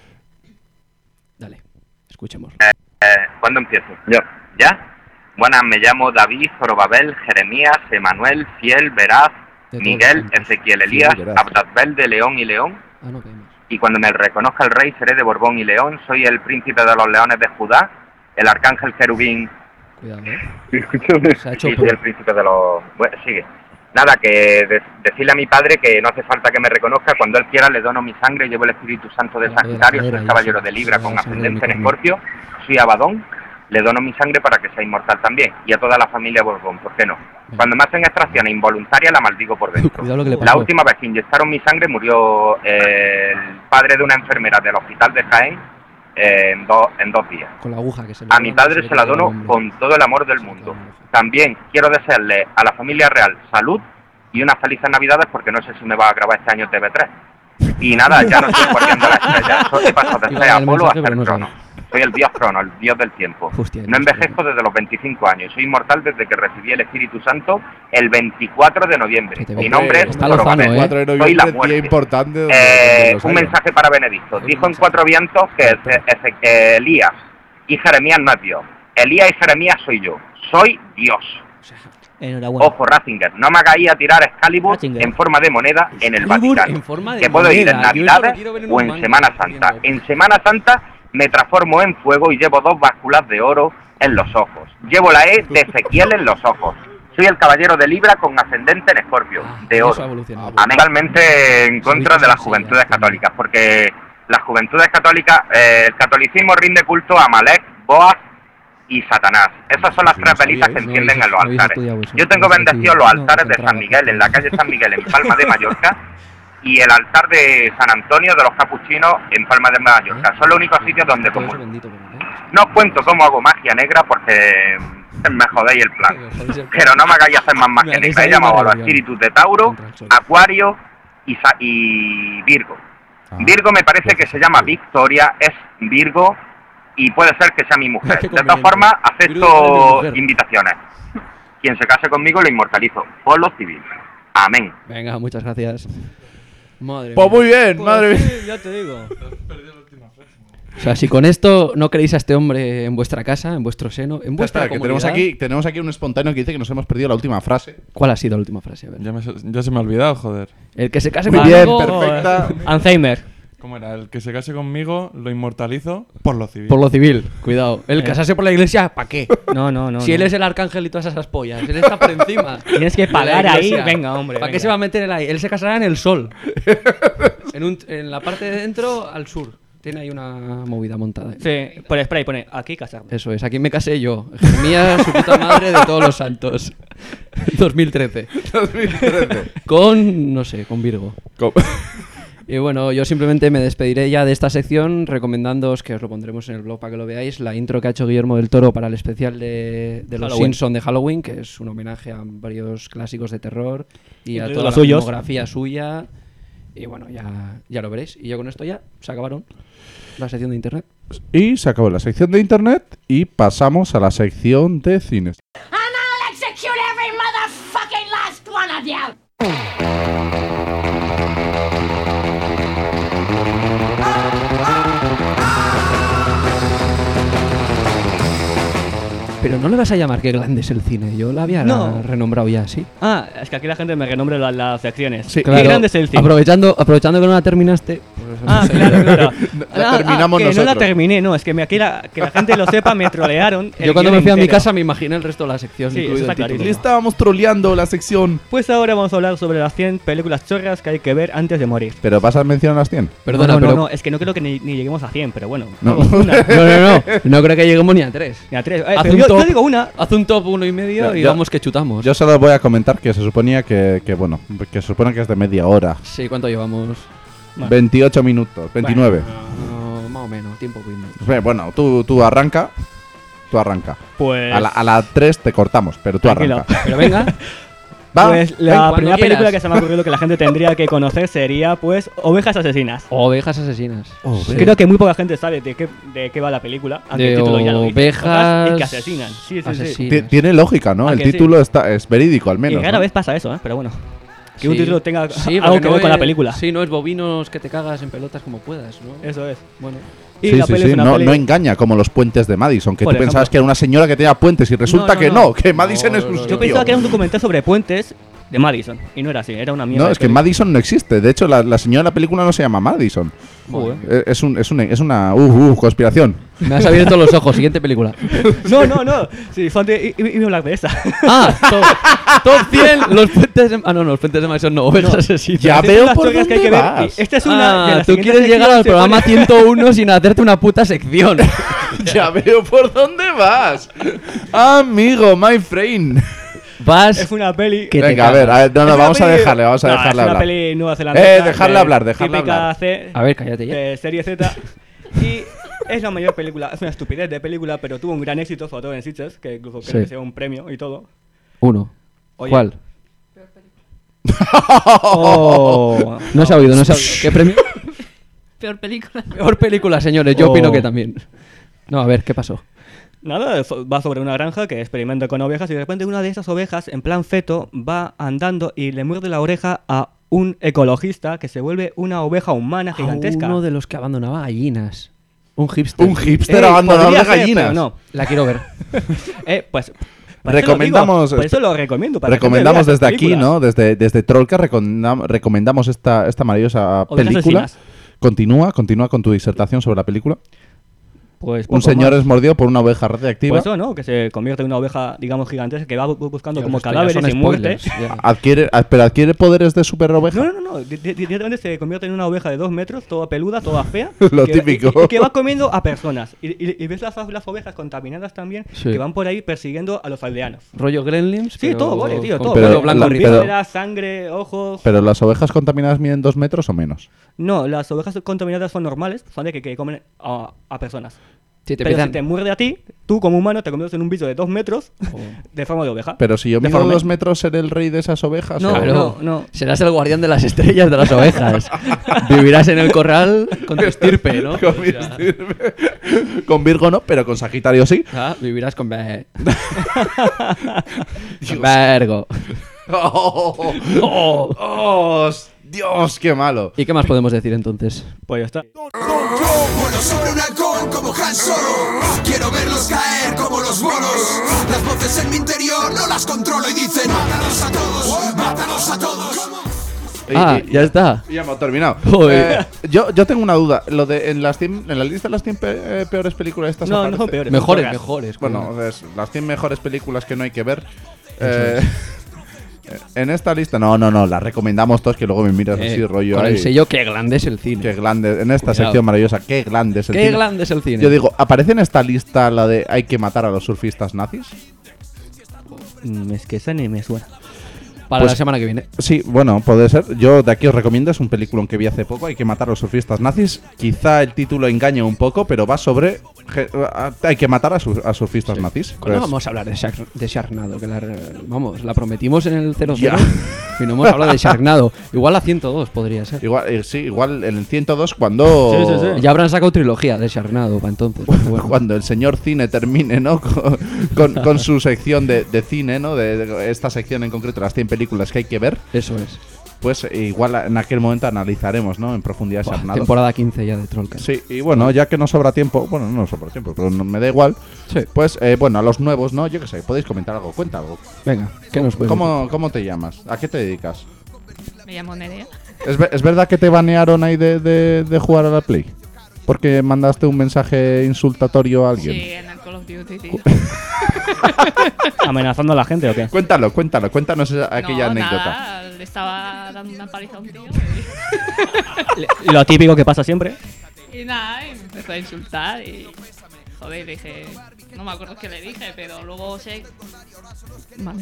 Dale, escuchemos. ¿Cuándo empiezo? ¿Ya? Buenas, me llamo David, Zorobabel, Jeremías, Emanuel, Fiel, Veraz, Miguel, Ezequiel, Elías, Abdazbel de León y León. Y cuando me reconozca el rey seré de Borbón y León. Soy el príncipe de los leones de Judá, el arcángel querubín. Cuidado, Escúchame. Sí, soy el príncipe de los... Bueno, sigue. Nada, que decirle a mi padre que no hace falta que me reconozca. Cuando él quiera le dono mi sangre. Llevo el Espíritu Santo de Sagitario. Soy el caballero de Libra con ascendente en Escorpio. Soy Abadón. Le dono mi sangre para que sea inmortal también. Y a toda la familia Borbón, ¿por qué no? Cuando me hacen extracciones involuntarias la maldigo por dentro. La última vez que inyectaron mi sangre murió el padre de una enfermera del hospital de Jaén en 2 días. Con la aguja que se a mi padre se la dono con todo el amor del mundo. También quiero desearle a la familia real salud y unas felices navidades, porque no sé si me va a grabar este año TV3. Y nada, ya no estoy guardiando la estrella. Soy paso de ser Apolo hasta el Crono. Soy el dios Crono, el dios del tiempo. No envejezco desde los 25 años. Soy inmortal desde que recibí el Espíritu Santo el 24 de noviembre. Mi nombre es Zorobabel. Soy la muerte. Importante un mensaje para Benedicto. Dijo en 4 vientos que Elías y Jeremías no es Dios. Elías y Jeremías soy yo. Soy Dios. Ojo, Ratzinger, no me hagáis a tirar Excalibur en forma de moneda en el Vaticano. Que puedo ir en Navidades o en Semana Santa. En Semana Santa me transformo en fuego y llevo 2 básculas de oro en los ojos. Llevo la E de Ezequiel en los ojos. Soy el caballero de Libra con ascendente en Escorpio, de oro. Totalmente en contra de las juventudes católicas, porque las juventudes católicas, el catolicismo rinde culto a Malek, Boaz y Satanás. Esas son las 3 velitas que encienden en los altares. Yo tengo bendecidos los altares de San Miguel, en la calle San Miguel, en Palma de Mallorca, y el altar de San Antonio de los Capuchinos en Palma de Mallorca. Son los únicos sitios donde comulgo. No os cuento cómo hago magia negra porque me jodéis el plan. Pero no me hagáis hacer más magia negra. He llamado a los espíritus de Tauro, Acuario y Virgo. Virgo me parece que se llama Victoria, es Virgo y puede ser que sea mi mujer. De todas formas, acepto invitaciones. Quien se case conmigo lo inmortalizo por lo civil. Amén. Venga, muchas gracias. Madre pues muy bien, pues madre mía. Sí, ya te digo. O sea, si con esto no queréis a este hombre en vuestra casa, en vuestro seno, en vuestra que comunidad... tenemos aquí un espontáneo que dice que nos hemos perdido la última frase. ¿Cuál ha sido la última frase? A ver. Ya se me ha olvidado, joder. El que se case Muy conmigo... bien, perfecta. Alzheimer. ¿Cómo era? El que se case conmigo lo inmortalizo por lo civil. Por lo civil, cuidado. El casarse por la iglesia, ¿para qué? No. Si él es el arcángel y todas esas pollas, él está por encima. Tienes que pagar ahí, venga, hombre. ¿Para qué se va a meter él ahí? Él se casará en el sol. En la parte de dentro, al sur. Tiene ahí una movida montada. Sí, por spray pone aquí casarme. Eso es, aquí me casé yo. Jeremías, su puta madre de todos los santos. 2013. Con, no sé, con Virgo. Y bueno, yo simplemente me despediré ya de esta sección recomendándoos, que os lo pondremos en el blog para que lo veáis, la intro que ha hecho Guillermo del Toro para el especial de los Simpsons de Halloween, que es un homenaje a varios clásicos de terror y a toda la filmografía suya. Y bueno, ya lo veréis. Y yo con esto ya se acabaron la sección de internet. Y se acabó la sección de internet y pasamos a la sección de cines. And I'll execute every motherfucking last one of you! Pero no le vas a llamar que grande es el cine. Yo la había renombrado ya, ¿sí? Ah, es que aquí la gente me renombre las secciones. Sí, claro. Qué grande es el cine. Aprovechando que no la terminaste. Pues claro. La terminamos que nosotros. no la terminé, no. Es que que la gente lo sepa, me trolearon. Yo cuando me fui a mi casa me imaginé el resto de la sección. Sí, incluido eso está el título. clarísimo. Le estábamos troleando la sección. Pues ahora vamos a hablar sobre las 100 películas chorras que hay que ver antes de morir. ¿Pero vas a mencionar las 100? Perdona, no, es que no creo que ni lleguemos a 100, pero bueno. No. No creo que lleguemos ni a 3. Ni a 3. Haz Pero un yo top. digo una. Haz un top 1,5 y vamos que chutamos. Yo solo voy a comentar que se suponía que se supone que es de media hora. Sí, ¿cuánto llevamos? 28 minutos, 29. No, más o menos, tiempo bueno. Bueno, tú arranca. Tú arranca. Pues... A la 3 te cortamos, pero tú Tranquilo. arranca. Pero venga. Va. Pues la Ven, primera cuando película quieras. que se me ha ocurrido que la gente tendría que conocer sería, pues, Ovejas Asesinas. Ovejas asesinas. Creo que muy poca gente sabe de qué va la película. Aunque De el título ya lo dice. ovejas y que asesinan. Sí. asesinas. Tiene lógica, ¿no? ¿A El que sí? título es verídico, al menos. Y rara ¿no? vez pasa eso, pero bueno. Que un Sí. título tenga Sí, algo porque que no ver con la es- película. Sí, no es bovinos que te cagas en pelotas como puedas, ¿no? Eso es. Bueno. Y Sí, la peli es una no, peli- no engaña como los puentes de Madison, que Por tú pensabas ejemplo. que era una señora que tenía puentes y resulta que no, que Madison es un Yo sitio. pensaba que era un documental sobre puentes de Madison. Y no era así, era una mierda. No, de es que peli. Madison no existe. De hecho, la señora de la película no se llama Madison. Joder. Es una conspiración. Me has abierto los ojos. Siguiente película. No. Sí, fan de. Iba a hablar de esa. Ah, top 100. Los puentes de... Ah, no, los puentes de Madison no. Ovejas asesinas. Ya Estas veo son las por chorras que hay dónde que ver. vas. Y esta es una. y en Ah, la tú siguiente quieres sección llegar al se programa pone- 101 sin hacerte una puta sección. Ya veo por dónde vas. Amigo, my friend. Vas... Es una peli. Que te Venga, a ver, cagas. no, Es una vamos a peli- dejarle, vamos a No, dejarle es una hablar. peli nuevazelandesa. Dejarle de- hablar, dejarle típica hablar. C, A ver, cállate ya. de serie Z. Y es la mayor película. Es una estupidez de película, pero tuvo un gran éxito, sobre todo en Sitges, que incluso creo Sí. que se llevó un premio y todo. Uno. Oye. ¿Cuál? Oh. No se ha oído, no se ha oído. ¿Qué premio? Peor película. Peor película, señores. Yo opino que también. No, a ver, ¿qué pasó? Nada, va sobre una granja que experimenta con ovejas y de repente una de esas ovejas, en plan feto, va andando y le muerde la oreja a un ecologista que se vuelve una oveja humana gigantesca. Uno de los que abandonaba gallinas. Un hipster. Un hipster abandonador de podría ser, gallinas. pero no. La quiero ver. Pues por eso lo Recomendamos- digo, por eso lo recomiendo. Para que la gente Recomendamos vea desde estas aquí, películas. ¿no? Desde Trollka recomendamos esta maravillosa Ovejas película. asesinas. Continúa con tu disertación sobre la película. Pues Un poco señor más. es mordido por una oveja radiactiva. Pues eso, ¿no? Que se convierte en una oveja, digamos, gigantesca que va buscando Tío, como esto ya cadáveres son sin muerte. spoilers, ya. Pero adquiere poderes de super oveja. No. Directamente se convierte en una oveja de 2 metros, toda peluda, toda fea. Lo que- típico. Y que va comiendo a personas. Y ves las ovejas contaminadas también, Sí. que van por ahí persiguiendo a los aldeanos. Rollo Gremlins. Sí, pero todo gore, tío, con todo. Pero pelo blanco la- arriba. pero- Vísceras, sangre, ojos. Pero las ovejas contaminadas miden 2 metros o menos. No, las ovejas contaminadas son normales, son de que comen a personas. Sí, te Pero empiezan... si te muerde a ti, tú como humano te conviertes en un bicho de 2 metros de forma de oveja. Pero si yo mido Deforme. 2 metros, ¿seré el rey de esas ovejas? No, ¿o? Claro. no. Serás el guardián de las estrellas de las ovejas. Vivirás en el corral con tu estirpe, ¿no? Con mi estirpe. Con Virgo no, pero con Sagitario sí. Ah, vivirás con... Vergo. ¡Oh! Dios, qué malo. ¿Y qué más podemos decir entonces? Pues ya está. Vuelo sobre un halcón como Han Solo. Quiero verlos caer como los monos. Las voces en mi interior no las controlo y dicen: mátanos a todos, mátanos a todos. Ya está. Ya hemos terminado. Joder. Yo tengo una duda. Lo de en la lista de las 100 peores películas estas No, aparece. no son peores. Mejores. Bueno, es las 100 mejores películas que no hay que ver. En esta lista, no, las recomendamos todos, que luego me miras así, rollo. Con ahí. el sello, qué grande es el cine. Qué grande, en esta Cuidado. sección maravillosa, qué grande es el cine. Qué grande es el cine. Yo digo, ¿aparece en esta lista la de hay que matar a los surfistas nazis? Es que esa ni me suena. Para la semana que viene. Sí, bueno, puede ser. Yo de aquí os recomiendo, es un película que vi hace poco, hay que matar a los surfistas nazis. Quizá el título engañe un poco, pero va sobre hay que matar a surfistas nazis. ¿Cuándo Pues- vamos a hablar de Sharknado? Que la prometimos en el 00 Ya. y no hemos hablado de Sharknado. Igual a 102 podría ser. Igual, sí, igual en el 102 cuando... Sí. Ya habrán sacado trilogía de Sharknado para entonces. Bueno. Cuando el señor cine termine, ¿no? Con su sección de cine, ¿no? De esta sección en concreto, las 100 películas que hay que ver. Eso es. Pues igual en aquel momento analizaremos, ¿no? En profundidad Sharknado. Temporada 15 ya de Trollcast. Sí, y bueno, ya que no sobra tiempo, bueno, no sobra tiempo, pero me da igual. Sí. Pues bueno, a los nuevos, ¿no? Yo qué sé, podéis comentar algo, cuenta algo. Venga, ¿qué nos puedes decir? ¿Cómo te llamas? ¿A qué te dedicas? Me llamo Nerea. ¿Es verdad que te banearon ahí de jugar a la Play? Porque mandaste un mensaje insultatorio a alguien. Sí, en el Call of Duty, tío. ¿Amenazando a la gente o qué? Cuéntanos aquella No, anécdota. nada, le estaba dando una paliza a un tío. Lo típico que pasa siempre. Y nada, y me empezó a insultar y... Joder, dije... No me acuerdo qué le dije, pero luego sé... Vale.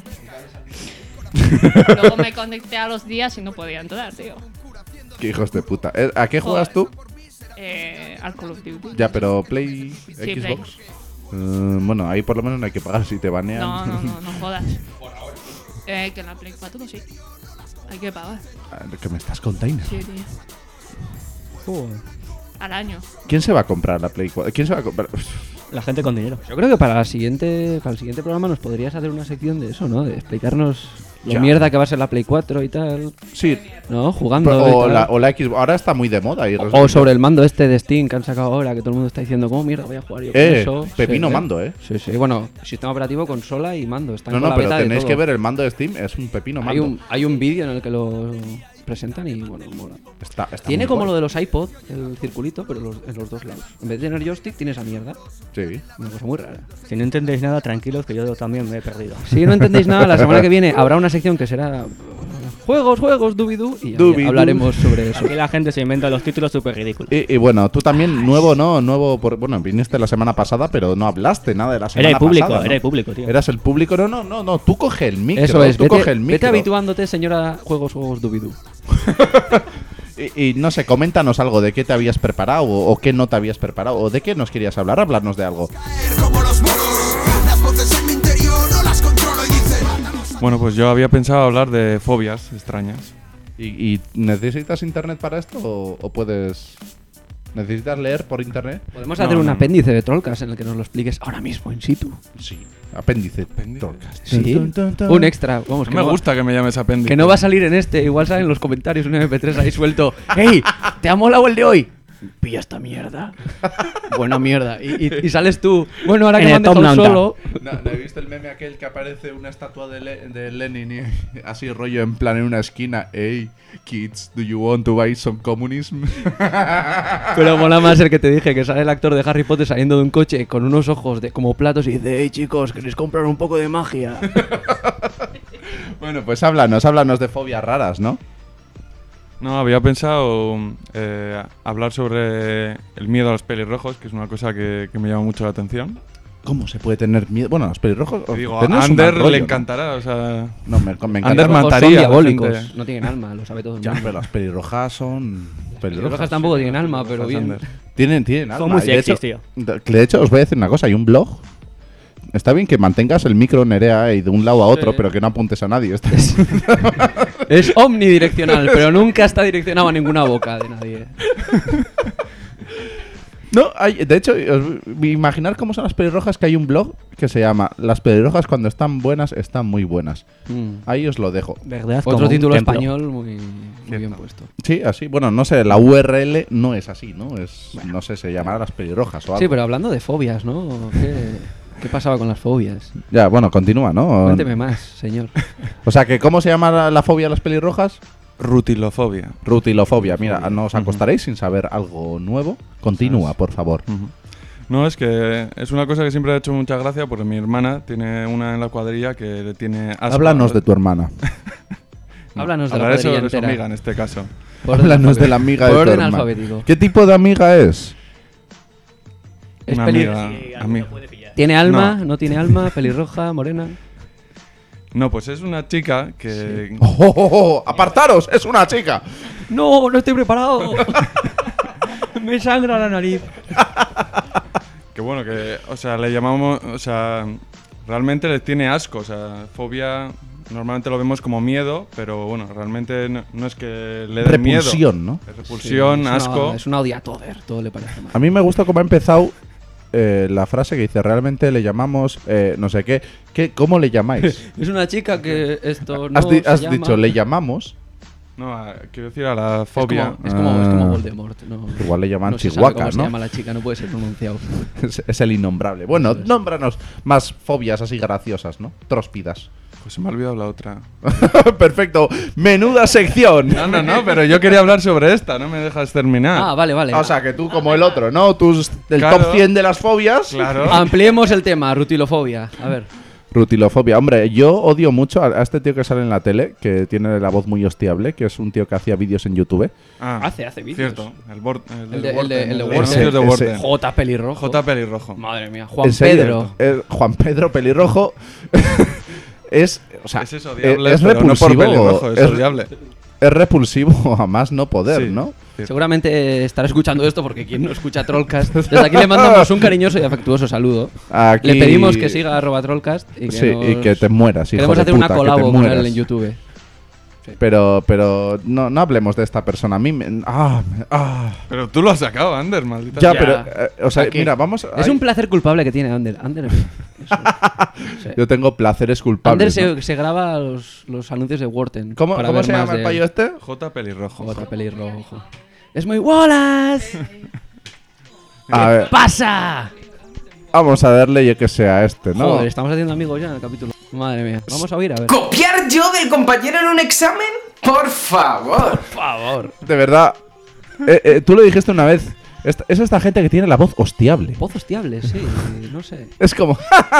Luego me conecté a los días y no podía entrar, tío. Qué hijos de puta. ¿A qué juegas tú? Al Call of Duty. Ya, pero Play, Sí, Xbox. Bueno, ahí por lo menos no hay que pagar si te banean. No jodas. Que en la Play 4 sí. Hay que pagar. ¿Qué me estás contando? Sí, tío. Al año. ¿Quién se va a comprar la Play 4? ¿Quién se va a comprar? La gente con dinero. Yo creo que para el siguiente programa nos podrías hacer una sección de eso, ¿no? De explicarnos lo Ya. mierda que va a ser la Play 4 y tal. Sí. ¿No? Jugando. O y tal. la Xbox. Ahora está muy de moda. Y O sobre el mando este de Steam que han sacado ahora, que todo el mundo está diciendo, ¿cómo mierda voy a jugar yo con eso? pepino Sí, mando, Sí, sí. Bueno, sistema operativo, consola y mando. Están No, con la pero beta de tenéis todo. que ver el mando de Steam. Es un pepino mando. Hay un vídeo en el que lo presentan y bueno, mola. Está Tiene muy como guay. lo de los iPod, el circulito, pero en los dos lados. En vez de tener joystick, tiene esa mierda. Sí. Una cosa muy rara. Si no entendéis nada, tranquilos, que yo también me he perdido. Si no entendéis nada, la semana que viene habrá una sección que será juegos, Dubidú, y Dubidú. hablaremos sobre eso. Aquí la gente se inventa los títulos súper ridículos. Y bueno, tú también nuevo, ¿no? Bueno, viniste la semana pasada, pero no hablaste nada de la semana Era el público, pasada, ¿no? era el público, tío. Eras el público. No, tú coge el micro. Eso es, tú coge el micro. vete habituándote, señora Juegos Dubidú. Y no sé, coméntanos algo de qué te habías preparado o qué no te habías preparado o de qué nos querías hablar, hablarnos de algo. Como los monos, las voces en mi interior no las controlo y dicen: mátanos a Bueno, pues yo había pensado hablar de fobias extrañas. ¿Y necesitas internet para esto o puedes... ¿Necesitas leer por internet? Podemos hacer un apéndice de Trollcast en el que nos lo expliques ahora mismo, in situ. Sí, apéndice. Trollcast. Sí, un extra. Vamos, No me gusta que me llames apéndice. Que no va a salir en este. Igual sale en los comentarios un MP3 ahí suelto. ¡Ey! ¿Te ha molado el de hoy? Pilla esta mierda. Buena mierda. Y sales tú. Bueno, ahora que me han dejado solo. ¿No he visto el meme aquel que aparece una estatua de Lenin y así rollo en plan en una esquina? Hey, kids, do you want to buy some communism? Pero mola más el que te dije, que sale el actor de Harry Potter saliendo de un coche con unos ojos como platos y dice: hey chicos, ¿queréis comprar un poco de magia? Bueno, pues háblanos de fobias raras, ¿no? No, había pensado hablar sobre el miedo a los pelirrojos, que es una cosa que me llama mucho la atención. ¿Cómo se puede tener miedo? Bueno, los pelirrojos... Te digo, tenés a un Ander mal rollo, le ¿no? encantará, o sea... No, me encanta. Ander Son mataría a la diabólicos, gente. no tienen alma, lo sabe todo el Ya, mundo. pero las pelirrojas son... Pelirrojas tampoco tienen alma, pero bien. Ander. Tienen alma. Son muy Y de sexys, hecho, tío. De hecho, os voy a decir una cosa. Hay un blog. Está bien que mantengas el micro, Nerea, y de un lado a otro, Sí. pero que no apuntes a nadie. Es omnidireccional, pero nunca está direccionado a ninguna boca de nadie. No, de hecho, imaginar cómo son las pelirrojas, que hay un blog que se llama Las pelirrojas cuando están buenas, están muy buenas. Ahí os lo dejo. ¿Verdad? Otro título español muy bien puesto. Sí, así. Bueno, no sé, la URL no es así, ¿no? No sé, se llamará Las pelirrojas o algo. Sí, pero hablando de fobias, ¿no? ¿Qué pasaba con las fobias? Ya, bueno, continúa, ¿no? Cuénteme más, señor. O sea, que ¿cómo se llama la fobia de las pelirrojas? Rutilofobia. Rutilofobia. Mira, no os acostaréis sin saber algo nuevo. Continúa, por favor. No, es que es una cosa que siempre ha hecho mucha gracia porque mi hermana tiene una en la cuadrilla que le tiene asco. Háblanos de tu hermana. Háblanos de la cuadrilla cuadrilla de su entera. amiga en este caso. Háblanos de la amiga de tu orden hermana. alfabético. ¿Qué tipo de amiga es? Es Una amiga. ¿Tiene alma? ¿No tiene alma? ¿Pelirroja? ¿Morena? No, pues es una chica que... ¡Apartaros! ¡Es una chica! ¡No! ¡No estoy preparado! Me sangra la nariz. Que bueno, que... O sea, le llamamos... O sea, realmente les tiene asco. O sea, fobia... Normalmente lo vemos como miedo, pero bueno, realmente no es que le den miedo. Repulsión, ¿no? Es repulsión, Sí, asco. Es una odiatoder, todo le parece mal. A mí me gusta cómo ha empezado la frase que dice, realmente le llamamos no sé qué. ¿Cómo le llamáis? Es una chica que esto no Has se dicho, llama... le llamamos. No, quiero decir a la fobia. Es como Voldemort. No, Igual le llaman no se sabe Chihuahua, cómo ¿no? se llama la chica, no puede ser pronunciado. Es el innombrable. Bueno, nómbranos más fobias así graciosas, ¿no? Tróspidas. Pues se me ha olvidado la otra. Perfecto. Menuda sección. No, pero yo quería hablar sobre esta, no me dejas terminar. Ah, vale. O sea, que tú como el otro, ¿no? El Claro. top 100 de las fobias. Claro. Ampliemos el tema, rutilofobia. A ver. Rutilofobia. Hombre, yo odio mucho a este tío que sale en la tele, que tiene la voz muy hostiable, que es un tío que hacía vídeos en YouTube. Hace vídeos. Cierto. El de Worten. Worten. J. Pelirrojo. J. Pelirrojo. Madre mía. Juan ¿En serio? Pedro. Juan Pedro Pelirrojo. Es odiable, es pero no por repulsivo. pelirrojo, es odiable. Es repulsivo a más no poder, Sí. ¿no? Seguramente estará escuchando esto porque quien no escucha Trollcast. Desde aquí le mandamos un cariñoso y afectuoso saludo. Aquí- Le pedimos que siga @Trollcast y que, y que te mueras, hijo queremos de hacer puta, una que colabo te con él mueras. en YouTube. Pero no hablemos de esta persona. A mí Pero tú lo has sacado, Ander, maldita. Ya, sea. pero o sea, Aquí. mira, vamos. Es un placer culpable que tiene Ander. Yo tengo placeres Ander culpables. ¿no? se graba los anuncios de Worten. ¿Cómo para se ver llama más el de payo este? J. Pelirrojo. J. Pelirrojo. Es muy Wallace. A ver, ¡Pasa! vamos a darle yo que sea este, ¿no? Joder, estamos haciendo amigos ya en el capítulo. Madre mía. Vamos a oír, a ver. ¿Copiar yo del compañero en un examen? Por favor. Por favor. De verdad. Tú lo dijiste una vez. Es esta gente que tiene la voz hostiable. Voz hostiable, sí. No sé. Es como.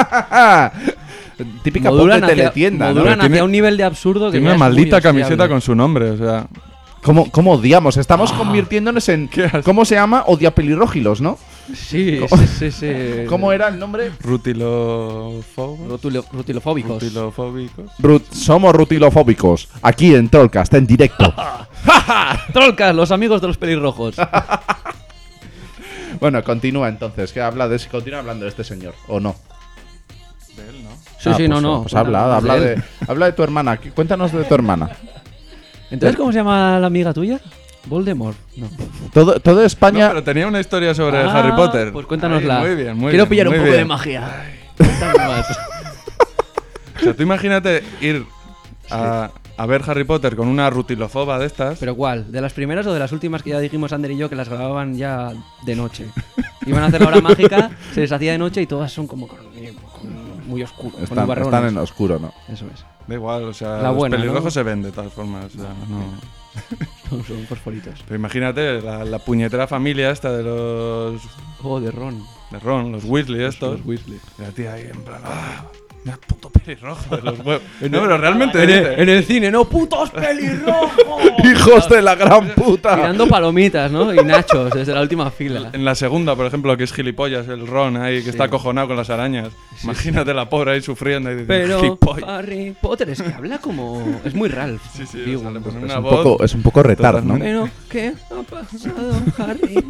Típica voz de Modulan hacia- teletienda, ¿no? modulan Pero tiene- hacia un nivel de absurdo que Tiene ya una es muy maldita hostiable. camiseta con su nombre, o sea. ¿Cómo odiamos? Estamos convirtiéndonos en. ¿Cómo se llama? Odiapelirrógilos, ¿no? Sí, sí. ¿Cómo era el nombre? Rutilofóbicos. Rutilofóbicos. Somos rutilofóbicos. Aquí en Trollcast, en directo. Trollcast, los amigos de los pelirrojos. Bueno, continúa entonces. Continúa hablando de este señor, ¿o no? De él, ¿no? Sí, pues, no. Pues habla de tu hermana. Cuéntanos de tu hermana. Entonces, ¿cómo se llama la amiga tuya? Voldemort. No. Todo España. No, pero tenía una historia sobre Ah, Harry Potter. Pues cuéntanosla. Ay, muy bien, muy Quiero bien, pillar un muy poco bien. de magia. Cuéntame más. O sea, tú imagínate ir a ver Harry Potter con una rutilofoba de estas. ¿Pero cuál? ¿De las primeras o de las últimas que ya dijimos Ander y yo que las grababan ya de noche? Iban a hacer la hora mágica, se les hacía de noche y todas son como con muy oscuro. con Están nubarrones. en oscuro, ¿no? Eso es. Da igual, o sea, La los buena, pelirrojos ¿no? se ven de todas formas. O sea, no. Son fosforitos. Pero imagínate la puñetera familia esta de los. Oh, de Ron. De Ron, los Weasley estos. Los Weasley. Y la tía ahí en plan. Mira, puto pelirrojo de los huevos. No, pero realmente. En el cine, no, putos pelirrojos. ¡Hijos de la gran puta! Tirando palomitas, ¿no? Y nachos desde la última fila. En la segunda, por ejemplo, que es gilipollas, el Ron ahí, que está acojonado con las arañas. Imagínate la pobre ahí sufriendo y diciendo, Pero gilipollas. Harry Potter es que habla como... Es muy Ralph. Sí, sí, digo. o sea, le ponen Es una un voz poco, es un poco retard, ¿no? Pero, ¿qué ha pasado, Harry?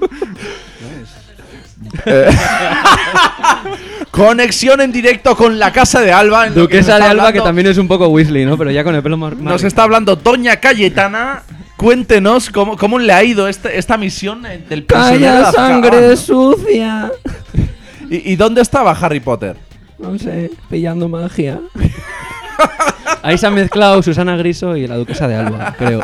Conexión en directo con la casa de Alba. en lo que Duquesa nos de está Alba, que hablando- también es un poco Weasley, ¿no? Pero ya con el pelo más... Nos está hablando Doña Cayetana. cuéntenos cómo le ha ido esta misión del prisionero de ¡Calla, Azkaban, sangre ¿no? sucia! ¿Y dónde estaba Harry Potter? No sé, pillando magia. Ahí se han mezclado Susana Griso y la duquesa de Alba, creo.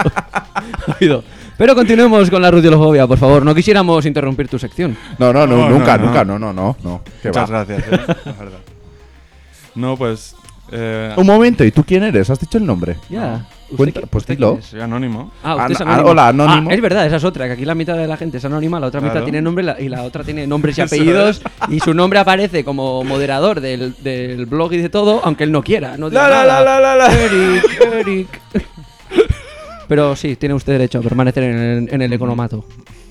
Pero continuemos con la rutilofobia, por favor. No quisiéramos interrumpir tu sección. No, nunca. Muchas gracias, la verdad. No, pues... Un momento, ¿y tú quién eres? ¿Has dicho el nombre? Ya. Pues dilo. Soy anónimo. Usted es anónimo. Hola, anónimo. Es verdad, esa es otra, que aquí la mitad de la gente es anónima, la otra mitad tiene nombre y la otra tiene nombres y Eso apellidos, y su nombre aparece como moderador del blog y de todo, aunque él no quiera. No diga La. nada. Eric. Pero sí, tiene usted derecho a permanecer en el economato.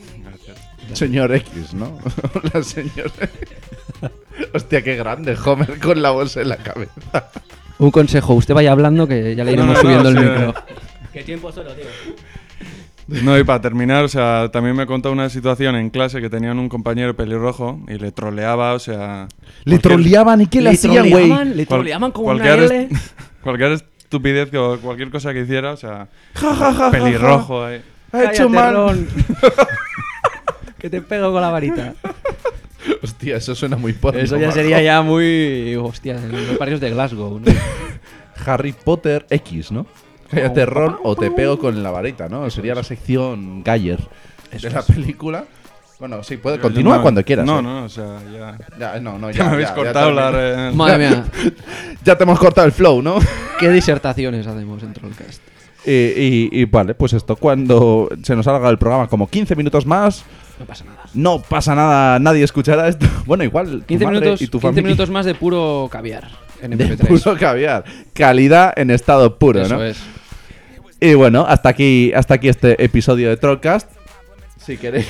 Señor X, ¿no? Hola, señor. Hostia, qué grande, Homer, con la bolsa en la cabeza. Un consejo, usted vaya hablando que ya le iremos subiendo el micro. ¿Qué tiempo solo, tío? No, y para terminar, o sea, también me contó una situación en clase que tenían un compañero pelirrojo y le troleaba, o sea... ¿Le troleaban? ¿Y qué le hacían, güey? Le troleaban como una L. Cualquier estupidez o cualquier cosa que hiciera, o sea... Ja, pelirrojo ahí. Ha hecho mal. Que te pego con la varita. Hostia, eso suena muy porno. Eso ya sería ya muy... Hostia, en los barrios de Glasgow, ¿no? Harry Potter X, ¿no? Cállate, Ron, o te pego con la varita, ¿no? Sería la sección Galler de la película. Bueno, sí, puede continuar cuando quieras. No, o sea, ya ya me habéis cortado la... Madre mía. Ya te hemos cortado el flow, ¿no? ¿Qué disertaciones hacemos en Trollcast? Y vale, pues esto, cuando se nos salga el programa como 15 minutos más... No pasa nada. No pasa nada, nadie escuchará esto. Bueno, igual 15 minutos más de puro caviar en MP3. De puro caviar. Calidad en estado puro, Eso ¿no? es. Y bueno, hasta aquí este episodio de Trollcast. Si queréis.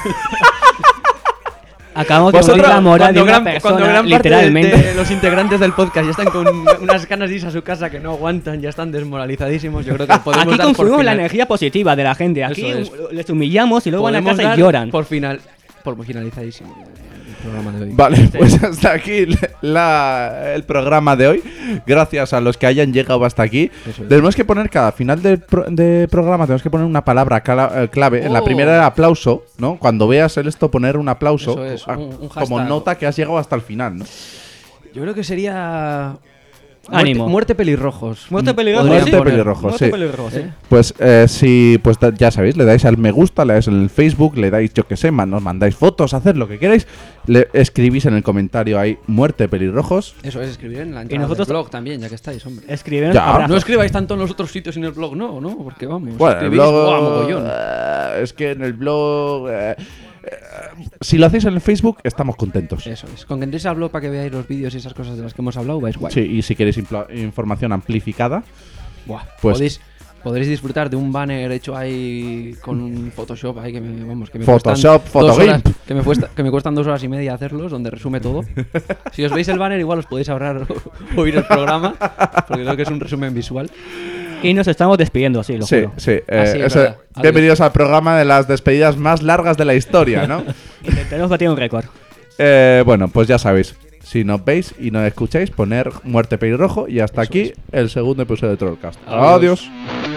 Acabamos de oír la moral de una persona, cuando gran parte literalmente. de los integrantes del podcast ya están con unas ganas de irse a su casa que no aguantan, ya están desmoralizadísimos. Yo creo que podemos Aquí dar por consumimos la final. energía positiva de la gente. Aquí Eso es. les humillamos y luego van a Podemos casa dar y lloran. por finalizadísimo el programa de hoy. Vale, pues hasta aquí el programa de hoy. Gracias a los que hayan llegado hasta aquí. Eso es. Tenemos que poner cada final de programa, tenemos que poner una palabra clave. En la primera era aplauso, ¿no? Cuando veas esto, poner un aplauso Eso es, un hashtag. como nota que has llegado hasta el final, ¿no? Yo creo que sería... Ánimo. Muerte pelirrojos. Muerte pelirrojos. Muerte sí. pelirrojos, Muerte sí. pelirrojos, sí. Pues ya sabéis, le dais al me gusta, le dais en el Facebook, le dais, yo que sé, nos mandáis fotos, haced lo que queráis, le escribís en el comentario ahí muerte pelirrojos. Eso es, escribir en la Y entrada nosotros del blog también, ya que estáis, hombre. Escriben Ya. abrazos. No escribáis tanto en los otros sitios en el blog, no, porque vamos. Bueno, el escribís, blog, ¡buah, mogollón! es que en el blog... si lo hacéis en el Facebook, estamos contentos. Eso es. Con que entréis al blog para que veáis los vídeos y esas cosas de las que hemos hablado, vais guay. Sí, y si queréis información amplificada, Buah, pues podréis disfrutar de un banner hecho ahí con un Photoshop ahí que me Photoshop, cuestan 2 horas, Photogame. que me cuestan 2 horas y media hacerlos, donde resume todo. Si os veis el banner, igual os podéis ahorrar oír el programa, porque creo que es un resumen visual. Y nos estamos despidiendo, sí, lo sí, juro. sí. es verdad. Bienvenidos al programa de las despedidas más largas de la historia, ¿no? Intentaremos batir un récord. Bueno, pues ya sabéis. Si nos veis y nos escucháis, poner muerte pelirrojo. Y hasta Eso aquí es. el segundo episodio de Trollcast. Adiós. Adiós.